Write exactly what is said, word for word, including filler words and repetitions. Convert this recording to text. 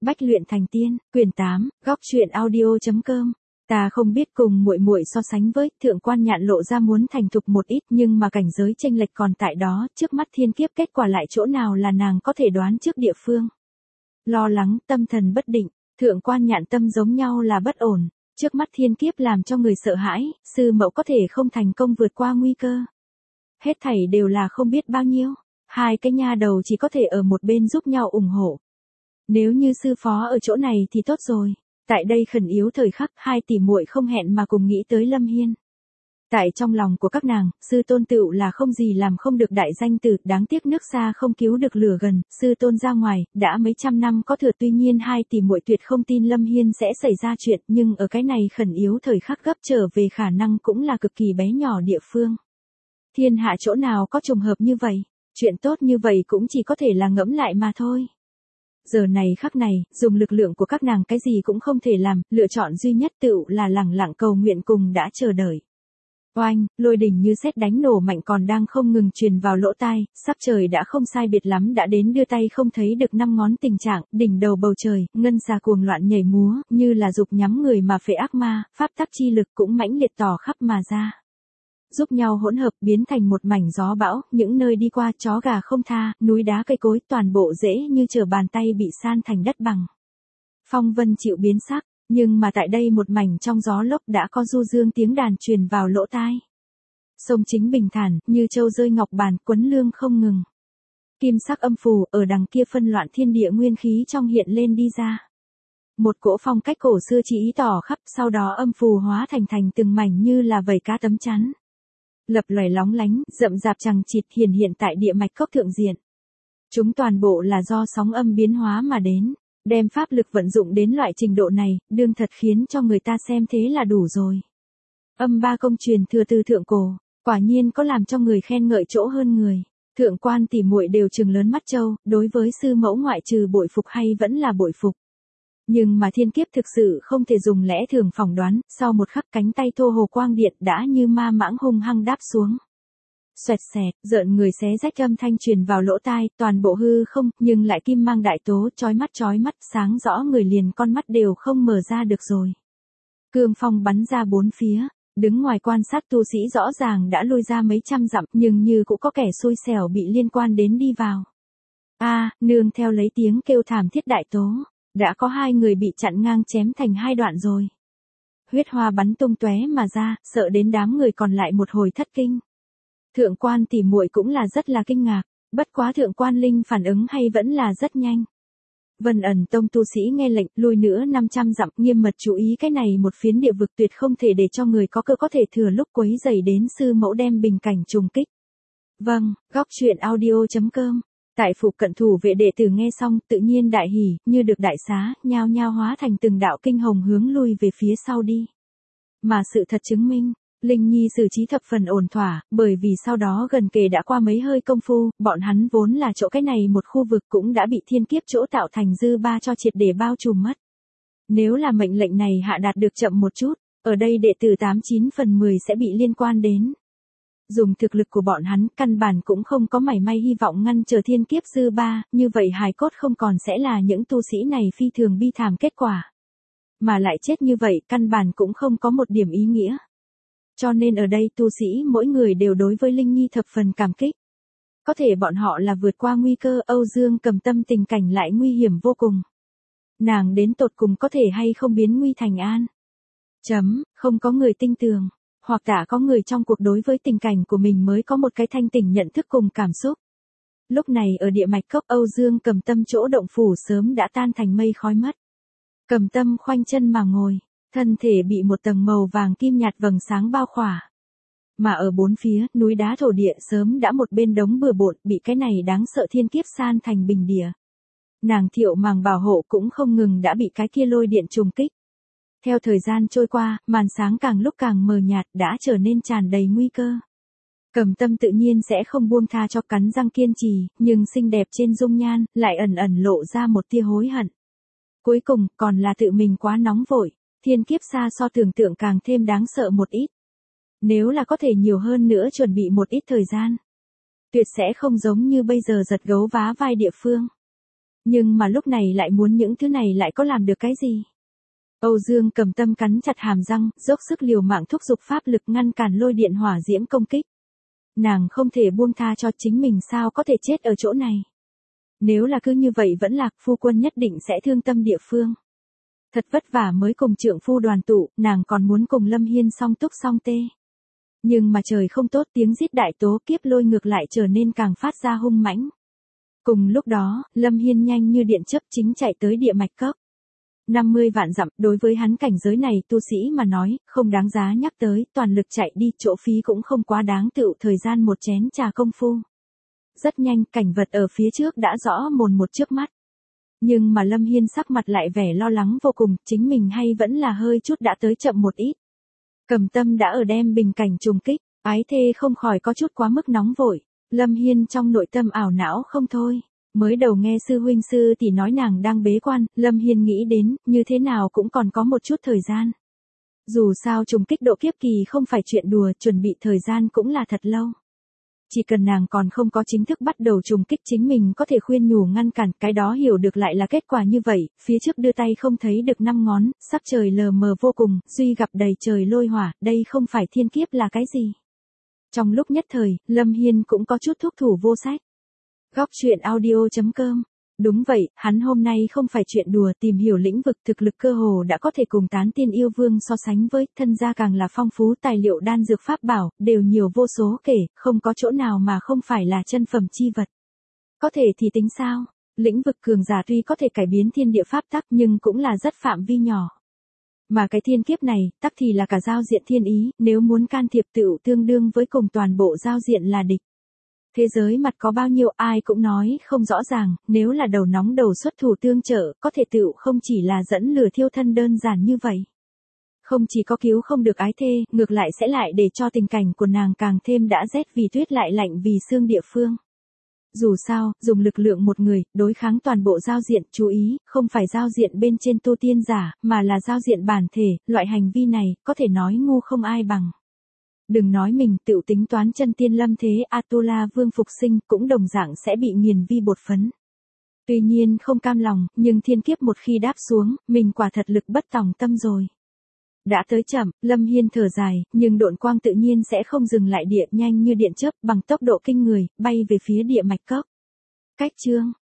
Bách luyện thành tiên, quyển tám, góc truyện audio.com. Ta không biết cùng muội muội so sánh với, thượng quan nhạn lộ ra muốn thành thục một ít, nhưng mà cảnh giới chênh lệch còn tại đó, trước mắt thiên kiếp kết quả lại chỗ nào là nàng có thể đoán trước địa phương. Lo lắng, tâm thần bất định, thượng quan nhạn tâm giống nhau là bất ổn, trước mắt thiên kiếp làm cho người sợ hãi, sư mẫu có thể không thành công vượt qua nguy cơ. Hết thảy đều là không biết bao nhiêu, hai cái nha đầu chỉ có thể ở một bên giúp nhau ủng hộ. Nếu như sư phó ở chỗ này thì tốt rồi. Tại đây khẩn yếu thời khắc, hai tỷ muội không hẹn mà cùng nghĩ tới Lâm Hiên. Tại trong lòng của các nàng, sư tôn tựu là không gì làm không được đại danh tử, đáng tiếc nước xa không cứu được lửa gần, sư tôn ra ngoài, đã mấy trăm năm có thừa, tuy nhiên hai tỷ muội tuyệt không tin Lâm Hiên sẽ xảy ra chuyện, nhưng ở cái này khẩn yếu thời khắc gấp trở về khả năng cũng là cực kỳ bé nhỏ địa phương. Thiên hạ chỗ nào có trùng hợp như vậy, chuyện tốt như vậy cũng chỉ có thể là ngẫm lại mà thôi. Giờ này khắc này, dùng lực lượng của các nàng cái gì cũng không thể làm, lựa chọn duy nhất tựu là lẳng lặng cầu nguyện cùng đã chờ đợi. Oanh, lôi đình như sét đánh nổ mạnh còn đang không ngừng truyền vào lỗ tai, sắp trời đã không sai biệt lắm đã đến đưa tay không thấy được năm ngón tình trạng, đỉnh đầu bầu trời, ngân xà cuồng loạn nhảy múa, như là dục nhắm người mà phệ ác ma, pháp tắc chi lực cũng mãnh liệt tỏ khắp mà ra. Giúp nhau hỗn hợp biến thành một mảnh gió bão, những nơi đi qua chó gà không tha, núi đá cây cối toàn bộ dễ như trở bàn tay bị san thành đất bằng. Phong vân chịu biến sắc, nhưng mà tại đây một mảnh trong gió lốc đã có du dương tiếng đàn truyền vào lỗ tai. Sông chính bình thản, như châu rơi ngọc bàn, quấn lương không ngừng. Kim sắc âm phù, ở đằng kia phân loạn thiên địa nguyên khí trong hiện lên đi ra. Một cỗ phong cách cổ xưa chỉ ý tỏ khắp, sau đó âm phù hóa thành thành từng mảnh như là vảy cá tấm chắn. Lập lòe lóng lánh, rậm rạp chằng chịt hiển hiện tại địa mạch cốc thượng diện. Chúng toàn bộ là do sóng âm biến hóa mà đến, đem pháp lực vận dụng đến loại trình độ này, đương thật khiến cho người ta xem thế là đủ rồi. Âm ba công truyền thừa từ thượng cổ, quả nhiên có làm cho người khen ngợi chỗ hơn người. Thượng quan tỷ muội đều trừng lớn mắt trâu, đối với sư mẫu ngoại trừ bội phục hay vẫn là bội phục. Nhưng mà thiên kiếp thực sự không thể dùng lẽ thường phỏng đoán, sau một khắc cánh tay thô hồ quang điện đã như ma mãng hung hăng đáp xuống. Xoẹt xẹt, rợn người xé rách âm thanh truyền vào lỗ tai, toàn bộ hư không, nhưng lại kim mang đại tố, chói mắt chói mắt, sáng rõ người liền con mắt đều không mở ra được rồi. Cương phong bắn ra bốn phía, đứng ngoài quan sát tu sĩ rõ ràng đã lui ra mấy trăm dặm, nhưng như cũng có kẻ xui xẻo bị liên quan đến đi vào. A, nương theo lấy tiếng kêu thảm thiết đại tố. Đã có hai người bị chặn ngang chém thành hai đoạn rồi. Huyết hoa bắn tung tóe mà ra, sợ đến đám người còn lại một hồi thất kinh. Thượng quan tỷ muội cũng là rất là kinh ngạc, bất quá thượng quan linh phản ứng hay vẫn là rất nhanh. Vân ẩn tông tu sĩ nghe lệnh lui nữa năm trăm dặm, nghiêm mật chú ý cái này một phiến địa vực tuyệt không thể để cho người có cơ có thể thừa lúc quấy rầy đến sư mẫu đem bình cảnh trùng kích. Vâng, góc truyện audio.com. Tại phụ cận thủ vệ đệ tử nghe xong tự nhiên đại hỉ, như được đại xá, nhao nhao hóa thành từng đạo kinh hồng hướng lui về phía sau đi. Mà sự thật chứng minh, Linh Nhi xử trí thập phần ổn thỏa, bởi vì sau đó gần kề đã qua mấy hơi công phu, bọn hắn vốn là chỗ cái này một khu vực cũng đã bị thiên kiếp chỗ tạo thành dư ba cho triệt để bao trùm mất. Nếu là mệnh lệnh này hạ đạt được chậm một chút, ở đây đệ tử tám chín phần mười sẽ bị liên quan đến. Dùng thực lực của bọn hắn, căn bản cũng không có mảy may hy vọng ngăn trở thiên kiếp dư ba, như vậy hài cốt không còn sẽ là những tu sĩ này phi thường bi thảm kết quả. Mà lại chết như vậy, căn bản cũng không có một điểm ý nghĩa. Cho nên ở đây tu sĩ mỗi người đều đối với Linh Nhi thập phần cảm kích. Có thể bọn họ là vượt qua nguy cơ, Âu Dương Cầm Tâm tình cảnh lại nguy hiểm vô cùng. Nàng đến tột cùng có thể hay không biến nguy thành an. Chấm, không có người tinh tường. Hoặc đã có người trong cuộc đối với tình cảnh của mình mới có một cái thanh tỉnh nhận thức cùng cảm xúc. Lúc này ở địa mạch cốc Âu Dương Cầm Tâm chỗ động phủ sớm đã tan thành mây khói mất. Cầm Tâm khoanh chân mà ngồi, thân thể bị một tầng màu vàng kim nhạt vầng sáng bao khỏa. Mà ở bốn phía, núi đá thổ địa sớm đã một bên đống bừa bộn, bị cái này đáng sợ thiên kiếp san thành bình địa. Nàng thiệu màng bảo hộ cũng không ngừng đã bị cái kia lôi điện trùng kích. Theo thời gian trôi qua, màn sáng càng lúc càng mờ nhạt đã trở nên tràn đầy nguy cơ. Cầm Tâm tự nhiên sẽ không buông tha cho, cắn răng kiên trì, nhưng xinh đẹp trên dung nhan, lại ẩn ẩn lộ ra một tia hối hận. Cuối cùng, còn là tự mình quá nóng vội, thiên kiếp xa so tưởng tượng càng thêm đáng sợ một ít. Nếu là có thể nhiều hơn nữa chuẩn bị một ít thời gian, tuyệt sẽ không giống như bây giờ giật gấu vá vai địa phương. Nhưng mà lúc này lại muốn những thứ này lại có làm được cái gì? Âu Dương Cầm Tâm cắn chặt hàm răng, dốc sức liều mạng thúc giục pháp lực ngăn cản lôi điện hỏa diễm công kích. Nàng không thể buông tha cho chính mình, sao có thể chết ở chỗ này. Nếu là cứ như vậy vẫn lạc, phu quân nhất định sẽ thương tâm địa phương. Thật vất vả mới cùng trượng phu đoàn tụ, nàng còn muốn cùng Lâm Hiên song túc song tê. Nhưng mà trời không tốt, tiếng rít đại tố kiếp lôi ngược lại trở nên càng phát ra hung mãnh. Cùng lúc đó, Lâm Hiên nhanh như điện chớp chính chạy tới địa mạch cốc. năm mươi vạn dặm, đối với hắn cảnh giới này tu sĩ mà nói, không đáng giá nhắc tới, toàn lực chạy đi, chỗ phí cũng không quá đáng, tựu thời gian một chén trà công phu. Rất nhanh, cảnh vật ở phía trước đã rõ mồn một trước mắt. Nhưng mà Lâm Hiên sắc mặt lại vẻ lo lắng vô cùng, chính mình hay vẫn là hơi chút đã tới chậm một ít. Cầm Tâm đã ở đem bình cảnh trùng kích, ái thê không khỏi có chút quá mức nóng vội. Lâm Hiên trong nội tâm ảo não không thôi. Mới đầu nghe sư huynh sư tỷ nói nàng đang bế quan, Lâm Hiên nghĩ đến, như thế nào cũng còn có một chút thời gian. Dù sao trùng kích độ kiếp kỳ không phải chuyện đùa, chuẩn bị thời gian cũng là thật lâu. Chỉ cần nàng còn không có chính thức bắt đầu trùng kích, chính mình có thể khuyên nhủ ngăn cản, cái đó hiểu được lại là kết quả như vậy, phía trước đưa tay không thấy được năm ngón, sắc trời lờ mờ vô cùng, duy gặp đầy trời lôi hỏa, đây không phải thiên kiếp là cái gì. Trong lúc nhất thời, Lâm Hiên cũng có chút thuốc thủ vô sách. Góc truyện audio chấm com. Đúng vậy, hắn hôm nay không phải chuyện đùa, tìm hiểu lĩnh vực thực lực cơ hồ đã có thể cùng Tán Tiên Yêu Vương so sánh với, thân gia càng là phong phú, tài liệu đan dược pháp bảo, đều nhiều vô số kể, không có chỗ nào mà không phải là chân phẩm chi vật. Có thể thì tính sao? Lĩnh vực cường giả tuy có thể cải biến thiên địa pháp tắc nhưng cũng là rất phạm vi nhỏ. Mà cái thiên kiếp này, tắc thì là cả giao diện thiên ý, nếu muốn can thiệp tựu tương đương với cùng toàn bộ giao diện là địch. Thế giới mặt có bao nhiêu ai cũng nói không rõ ràng, nếu là đầu nóng đầu xuất thủ tương trợ, có thể tựu không chỉ là dẫn lửa thiêu thân đơn giản như vậy. Không chỉ có cứu không được ái thê, ngược lại sẽ lại để cho tình cảnh của nàng càng thêm đã rét vì tuyết lại lạnh vì xương địa phương. Dù sao, dùng lực lượng một người, đối kháng toàn bộ giao diện, chú ý, không phải giao diện bên trên tu tiên giả, mà là giao diện bản thể, loại hành vi này, có thể nói ngu không ai bằng. Đừng nói mình tự tính toán chân tiên lâm thế, Atula Vương phục sinh cũng đồng dạng sẽ bị nghiền vi bột phấn. Tuy nhiên không cam lòng, nhưng thiên kiếp một khi đáp xuống, mình quả thật lực bất tòng tâm rồi. Đã tới chậm, Lâm Hiên thở dài, nhưng độn quang tự nhiên sẽ không dừng lại, địa nhanh như điện chớp, bằng tốc độ kinh người, bay về phía địa mạch cốc. Cách chương